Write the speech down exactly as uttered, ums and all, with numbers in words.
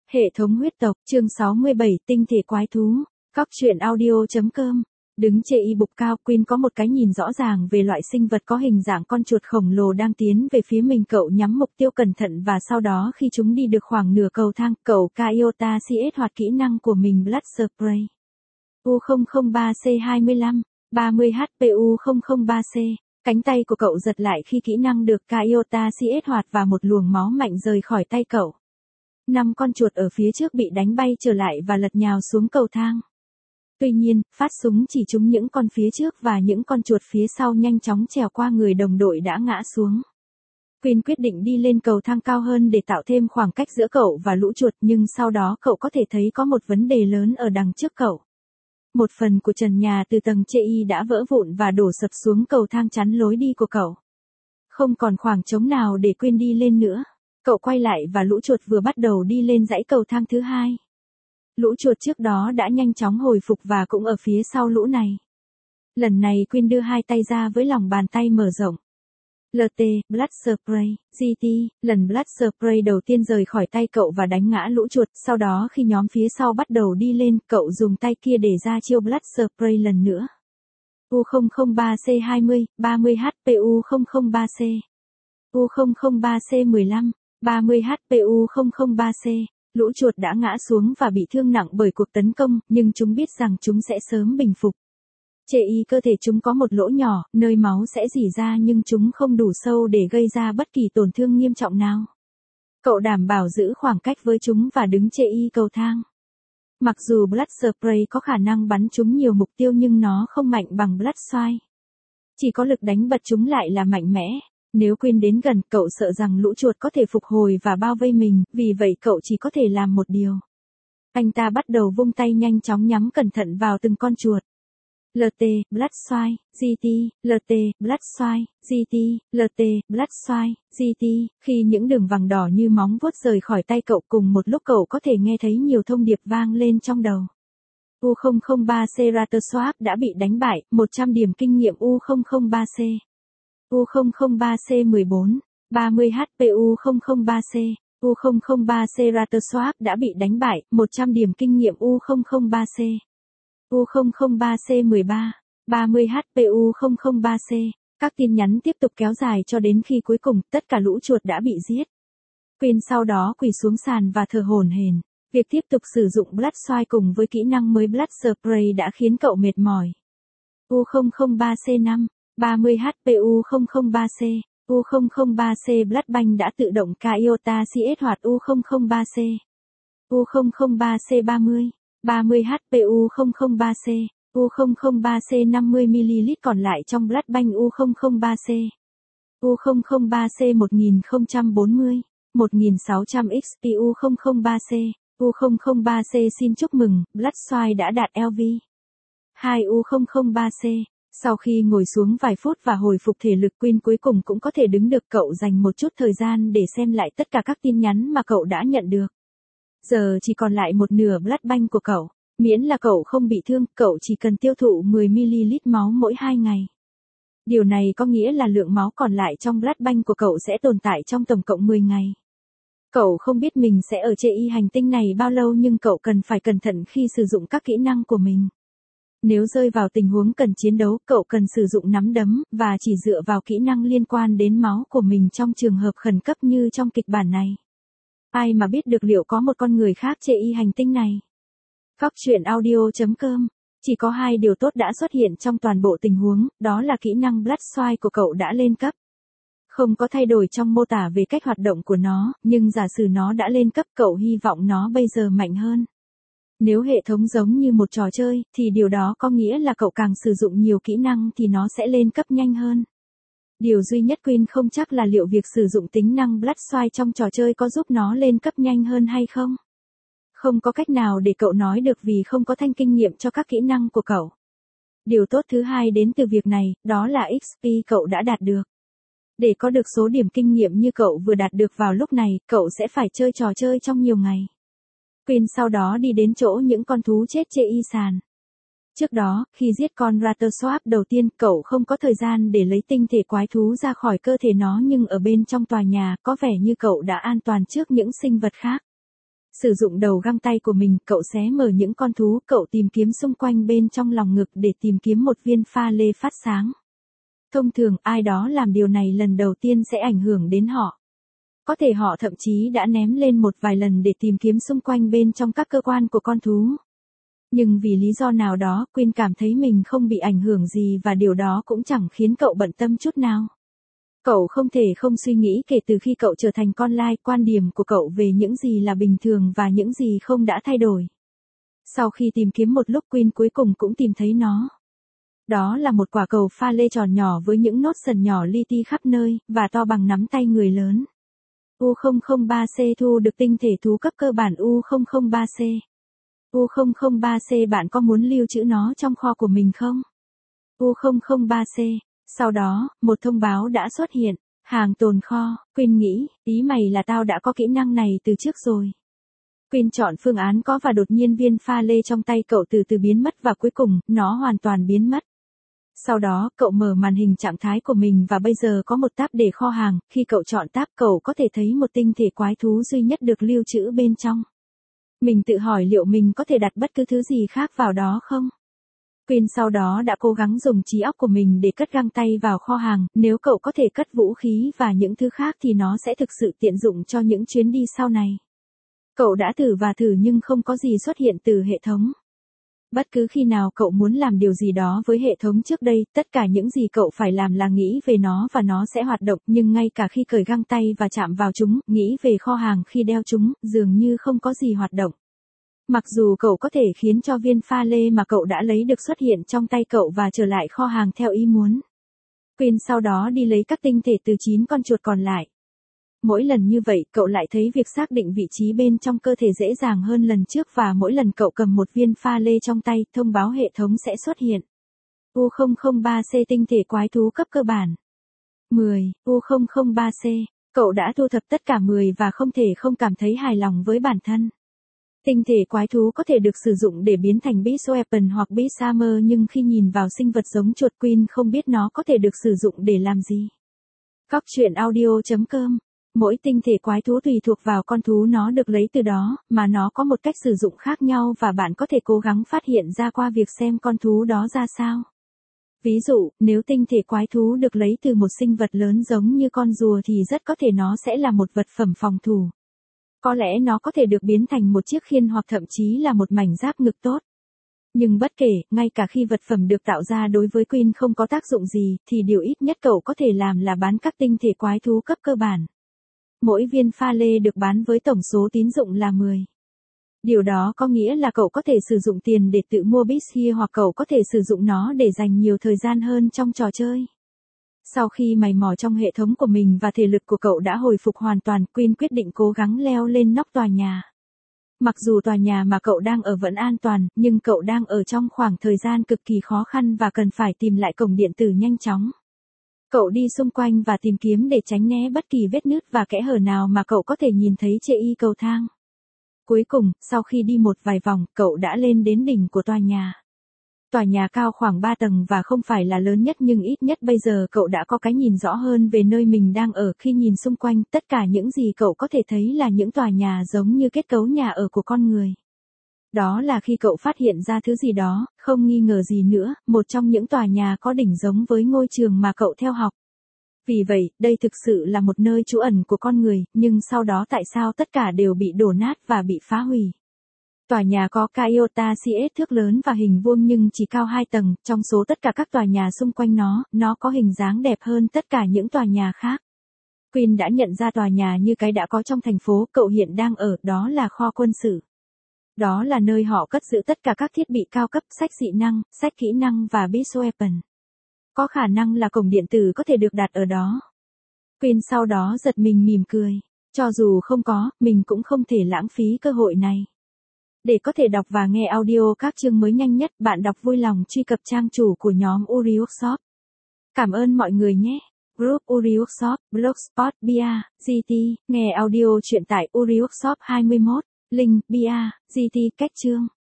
Hệ thống huyết tộc, chương sáu mươi bảy, tinh thể quái thú. Cóc truyện audio.com. Đứng chê y bục cao, Queen có một cái nhìn rõ ràng về loại sinh vật có hình dạng con chuột khổng lồ đang tiến về phía mình. Cậu nhắm mục tiêu cẩn thận và sau đó khi chúng đi được khoảng nửa cầu thang, cậu Kaiota kích hoạt kỹ năng của mình Blood Spray. U không không ba C hai mươi lăm, ba mươi H P U không không ba C. Cánh tay của cậu giật lại khi kỹ năng được Kaiota kích hoạt và một luồng máu mạnh rời khỏi tay cậu. Năm con chuột ở phía trước bị đánh bay trở lại và lật nhào xuống cầu thang. Tuy nhiên, phát súng chỉ trúng những con phía trước và những con chuột phía sau nhanh chóng trèo qua người đồng đội đã ngã xuống. Queen quyết định đi lên cầu thang cao hơn để tạo thêm khoảng cách giữa cậu và lũ chuột, nhưng sau đó cậu có thể thấy có một vấn đề lớn ở đằng trước cậu. Một phần của trần nhà từ tầng chê y đã vỡ vụn và đổ sập xuống cầu thang chắn lối đi của cậu. Không còn khoảng trống nào để Queen đi lên nữa. Cậu quay lại và lũ chuột vừa bắt đầu đi lên dãy cầu thang thứ hai. Lũ chuột trước đó đã nhanh chóng hồi phục và cũng ở phía sau lũ này. Lần này Queen đưa hai tay ra với lòng bàn tay mở rộng. lờ tê, Blood Spray, giê tê, lần Blood Spray đầu tiên rời khỏi tay cậu và đánh ngã lũ chuột. Sau đó khi nhóm phía sau bắt đầu đi lên, cậu dùng tay kia để ra chiêu Blood Spray lần nữa. U không không ba C hai mươi, ba mươi H P U không không ba C. U không không ba C mười lăm, ba mươi H P U không không ba C. Lũ chuột đã ngã xuống và bị thương nặng bởi cuộc tấn công, nhưng chúng biết rằng chúng sẽ sớm bình phục. Chê y cơ thể chúng có một lỗ nhỏ, nơi máu sẽ rỉ ra nhưng chúng không đủ sâu để gây ra bất kỳ tổn thương nghiêm trọng nào. Cậu đảm bảo giữ khoảng cách với chúng và đứng chê y cầu thang. Mặc dù Blood Spray có khả năng bắn trúng nhiều mục tiêu nhưng nó không mạnh bằng Blood Swine. Chỉ có lực đánh bật chúng lại là mạnh mẽ. Nếu Queen đến gần, cậu sợ rằng lũ chuột có thể phục hồi và bao vây mình, vì vậy cậu chỉ có thể làm một điều. Anh ta bắt đầu vung tay nhanh chóng nhắm cẩn thận vào từng con chuột. lờ tê, Blood Swine, giê tê, lờ tê, Blood Swine, giê tê, lờ tê, Blood Swine, giê tê. Khi những đường vàng đỏ như móng vuốt rời khỏi tay cậu cùng một lúc cậu có thể nghe thấy nhiều thông điệp vang lên trong đầu. U không không ba C Rater Swap đã bị đánh bại, một trăm điểm kinh nghiệm U không không ba C. U không không ba C mười bốn, ba mươi H P U không không ba C. U không không ba C Rater Swap đã bị đánh bại, một trăm điểm kinh nghiệm U không không ba C. U không không ba C mười ba, ba mươi H P U không không ba C. Các tin nhắn tiếp tục kéo dài cho đến khi cuối cùng tất cả lũ chuột đã bị giết. Queen sau đó quỳ xuống sàn và thở hổn hển. Việc tiếp tục sử dụng Blood Swine cùng với kỹ năng mới Blood Spray đã khiến cậu mệt mỏi. U không không ba C năm, ba mươi H P U không không ba C. U không không ba C Blood Bank đã tự động Kaiota kích hoạt U không không ba C. U không không ba C ba mươi, ba mươi H P U không không ba C. U không không ba C năm mươi mi li lít còn lại trong Blood Bank U không không ba C. U không không ba C một nghìn không trăm bốn mươi, một nghìn sáu trăm X P U không không ba C. U không không ba C xin chúc mừng, Blood Swine đã đạt L V hai U không không ba C. Sau khi ngồi xuống vài phút và hồi phục thể lực, Queen cuối cùng cũng có thể đứng được. Cậu dành một chút thời gian để xem lại tất cả các tin nhắn mà cậu đã nhận được. Giờ chỉ còn lại một nửa Blood Bank của cậu. Miễn là cậu không bị thương, cậu chỉ cần tiêu thụ mười mi li lít máu mỗi hai ngày. Điều này có nghĩa là lượng máu còn lại trong Blood Bank của cậu sẽ tồn tại trong tổng cộng mười ngày. Cậu không biết mình sẽ ở trên y hành tinh này bao lâu nhưng cậu cần phải cẩn thận khi sử dụng các kỹ năng của mình. Nếu rơi vào tình huống cần chiến đấu, cậu cần sử dụng nắm đấm, và chỉ dựa vào kỹ năng liên quan đến máu của mình trong trường hợp khẩn cấp như trong kịch bản này. Ai mà biết được liệu có một con người khác trên y hành tinh này. Cóc truyện audio.com. Chỉ có hai điều tốt đã xuất hiện trong toàn bộ tình huống, đó là kỹ năng Blood Swine của cậu đã lên cấp. Không có thay đổi trong mô tả về cách hoạt động của nó, nhưng giả sử nó đã lên cấp, cậu hy vọng nó bây giờ mạnh hơn. Nếu hệ thống giống như một trò chơi, thì điều đó có nghĩa là cậu càng sử dụng nhiều kỹ năng thì nó sẽ lên cấp nhanh hơn. Điều duy nhất Queen không chắc là liệu việc sử dụng tính năng Blood Swine trong trò chơi có giúp nó lên cấp nhanh hơn hay không. Không có cách nào để cậu nói được vì không có thanh kinh nghiệm cho các kỹ năng của cậu. Điều tốt thứ hai đến từ việc này, đó là X P cậu đã đạt được. Để có được số điểm kinh nghiệm như cậu vừa đạt được vào lúc này, cậu sẽ phải chơi trò chơi trong nhiều ngày. Queen sau đó đi đến chỗ những con thú chết chê y sàn. Trước đó, khi giết con Rater Swap đầu tiên, cậu không có thời gian để lấy tinh thể quái thú ra khỏi cơ thể nó nhưng ở bên trong tòa nhà, có vẻ như cậu đã an toàn trước những sinh vật khác. Sử dụng đầu găng tay của mình, cậu xé mở những con thú, cậu tìm kiếm xung quanh bên trong lòng ngực để tìm kiếm một viên pha lê phát sáng. Thông thường, ai đó làm điều này lần đầu tiên sẽ ảnh hưởng đến họ. Có thể họ thậm chí đã ném lên một vài lần để tìm kiếm xung quanh bên trong các cơ quan của con thú. Nhưng vì lý do nào đó, Quyên cảm thấy mình không bị ảnh hưởng gì và điều đó cũng chẳng khiến cậu bận tâm chút nào. Cậu không thể không suy nghĩ kể từ khi cậu trở thành con lai, quan điểm của cậu về những gì là bình thường và những gì không đã thay đổi. Sau khi tìm kiếm một lúc, Quyên cuối cùng cũng tìm thấy nó. Đó là một quả cầu pha lê tròn nhỏ với những nốt sần nhỏ li ti khắp nơi, và to bằng nắm tay người lớn. U không không ba C thu được tinh thể thú cấp cơ bản U không không ba C. U không không ba C bạn có muốn lưu trữ nó trong kho của mình không? U không không ba C. Sau đó, một thông báo đã xuất hiện. Hàng tồn kho. Quyên nghĩ, ý mày là tao đã có kỹ năng này từ trước rồi. Quyên chọn phương án có và đột nhiên viên pha lê trong tay cậu từ từ biến mất và cuối cùng, nó hoàn toàn biến mất. Sau đó, cậu mở màn hình trạng thái của mình và bây giờ có một tab để kho hàng. Khi cậu chọn tab, cậu có thể thấy một tinh thể quái thú duy nhất được lưu trữ bên trong. Mình tự hỏi liệu mình có thể đặt bất cứ thứ gì khác vào đó không? Quyên sau đó đã cố gắng dùng trí óc của mình để cất găng tay vào kho hàng, nếu cậu có thể cất vũ khí và những thứ khác thì nó sẽ thực sự tiện dụng cho những chuyến đi sau này. Cậu đã thử và thử nhưng không có gì xuất hiện từ hệ thống. Bất cứ khi nào cậu muốn làm điều gì đó với hệ thống trước đây, tất cả những gì cậu phải làm là nghĩ về nó và nó sẽ hoạt động, nhưng ngay cả khi cởi găng tay và chạm vào chúng, nghĩ về kho hàng khi đeo chúng, dường như không có gì hoạt động. Mặc dù cậu có thể khiến cho viên pha lê mà cậu đã lấy được xuất hiện trong tay cậu và trở lại kho hàng theo ý muốn. Quyên sau đó đi lấy các tinh thể từ chín con chuột còn lại. Mỗi lần như vậy, cậu lại thấy việc xác định vị trí bên trong cơ thể dễ dàng hơn lần trước và mỗi lần cậu cầm một viên pha lê trong tay, thông báo hệ thống sẽ xuất hiện. U không không ba C tinh thể quái thú cấp cơ bản. mười. U không không ba C. Cậu đã thu thập tất cả mười và không thể không cảm thấy hài lòng với bản thân. Tinh thể quái thú có thể được sử dụng để biến thành Beast Weapon hoặc Beast Armor nhưng khi nhìn vào sinh vật giống chuột, Quyên không biết nó có thể được sử dụng để làm gì. Cóc truyện audio chấm com. Mỗi tinh thể quái thú tùy thuộc vào con thú nó được lấy từ đó, mà nó có một cách sử dụng khác nhau và bạn có thể cố gắng phát hiện ra qua việc xem con thú đó ra sao. Ví dụ, nếu tinh thể quái thú được lấy từ một sinh vật lớn giống như con rùa thì rất có thể nó sẽ là một vật phẩm phòng thủ. Có lẽ nó có thể được biến thành một chiếc khiên hoặc thậm chí là một mảnh giáp ngực tốt. Nhưng bất kể, ngay cả khi vật phẩm được tạo ra đối với Quyên không có tác dụng gì, thì điều ít nhất cậu có thể làm là bán các tinh thể quái thú cấp cơ bản. Mỗi viên pha lê được bán với tổng số tín dụng là mười. Điều đó có nghĩa là cậu có thể sử dụng tiền để tự mua Beast Gear hoặc cậu có thể sử dụng nó để dành nhiều thời gian hơn trong trò chơi. Sau khi mày mò trong hệ thống của mình và thể lực của cậu đã hồi phục hoàn toàn, Quyên quyết định cố gắng leo lên nóc tòa nhà. Mặc dù tòa nhà mà cậu đang ở vẫn an toàn, nhưng cậu đang ở trong khoảng thời gian cực kỳ khó khăn và cần phải tìm lại cổng điện tử nhanh chóng. Cậu đi xung quanh và tìm kiếm để tránh né bất kỳ vết nứt và kẽ hở nào mà cậu có thể nhìn thấy trên y cầu thang. Cuối cùng, sau khi đi một vài vòng, cậu đã lên đến đỉnh của tòa nhà. Tòa nhà cao khoảng ba tầng và không phải là lớn nhất nhưng ít nhất bây giờ cậu đã có cái nhìn rõ hơn về nơi mình đang ở. Khi nhìn xung quanh, tất cả những gì cậu có thể thấy là những tòa nhà giống như kết cấu nhà ở của con người. Đó là khi cậu phát hiện ra thứ gì đó, không nghi ngờ gì nữa, một trong những tòa nhà có đỉnh giống với ngôi trường mà cậu theo học. Vì vậy, đây thực sự là một nơi trú ẩn của con người, nhưng sau đó tại sao tất cả đều bị đổ nát và bị phá hủy? Tòa nhà có Kyoto xê ét thước lớn và hình vuông nhưng chỉ cao hai tầng, trong số tất cả các tòa nhà xung quanh nó, nó có hình dáng đẹp hơn tất cả những tòa nhà khác. Quyên đã nhận ra tòa nhà như cái đã có trong thành phố cậu hiện đang ở, đó là kho quân sự. Đó là nơi họ cất giữ tất cả các thiết bị cao cấp, sách dị năng, sách kỹ năng và Beast Weapon. Có khả năng là cổng điện tử có thể được đặt ở đó. Quyên sau đó giật mình mỉm cười. Cho dù không có, mình cũng không thể lãng phí cơ hội này. Để có thể đọc và nghe audio các chương mới nhanh nhất, bạn đọc vui lòng truy cập trang chủ của nhóm Uri Workshop. Cảm ơn mọi người nhé. Group Uri Workshop, Blogspot, bia, giê tê, nghe audio truyện tại Uri Workshop hai mươi mốt, link, bia, giê tê, cách chương.